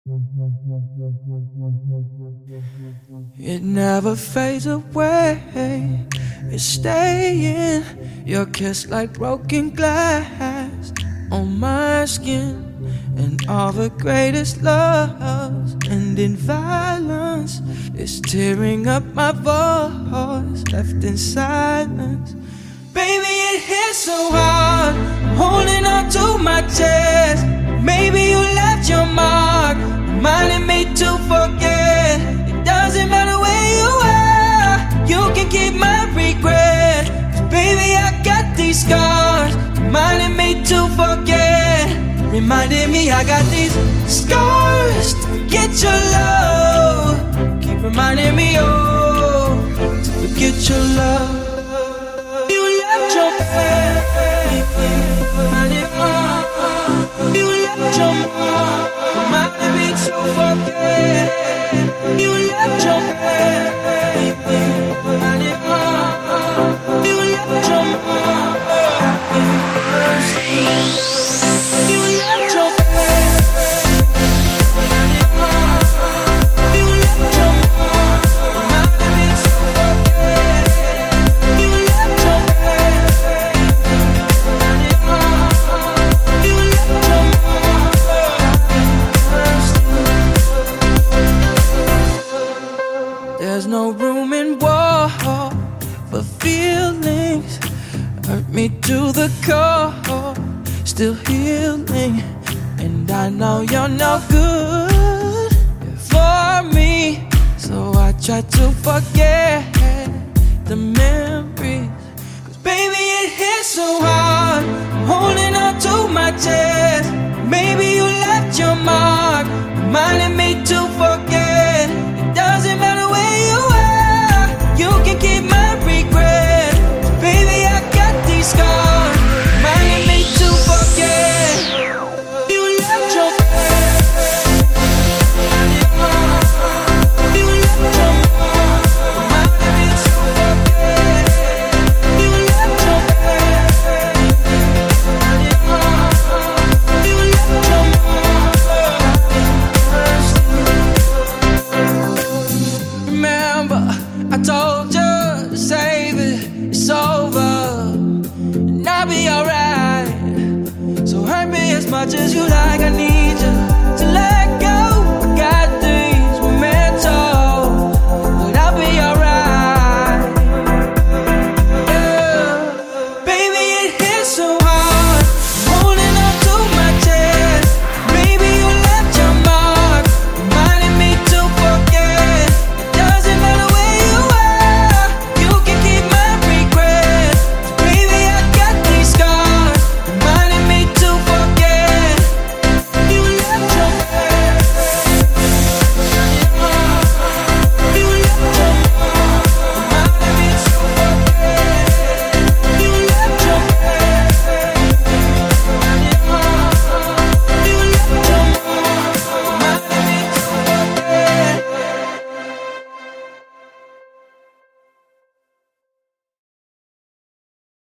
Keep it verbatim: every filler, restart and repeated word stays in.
It never fades away, it's staying. Your kiss like broken glass on my skin. And all the greatest loves end in violence. It's tearing up my voice, left in silence. Baby, it hits so hard, I'm holding on to my chest. Maybe you left your mark, reminding me to forget. It doesn't matter where you are, you can keep my regret. 'Cause baby, I got these scars, reminding me to forget. Reminding me I got these scars to forget your love. Keep reminding me, oh, to forget your love. You left your baby, reminding me. You left your mom, reminding me to forget. You left your baby, reminding me. You left your mom. You left your baby, reminding me. You left your mom, reminding me to forget. You left your baby, reminding me. You left your mom. There's no room in war for feelings. Hurt me to the core, still healing. And I know you're no good for me, so I try to forget the memories. 'Cause baby, it hits so hard, I'm holding on to my chest. Maybe you left your mark, reminding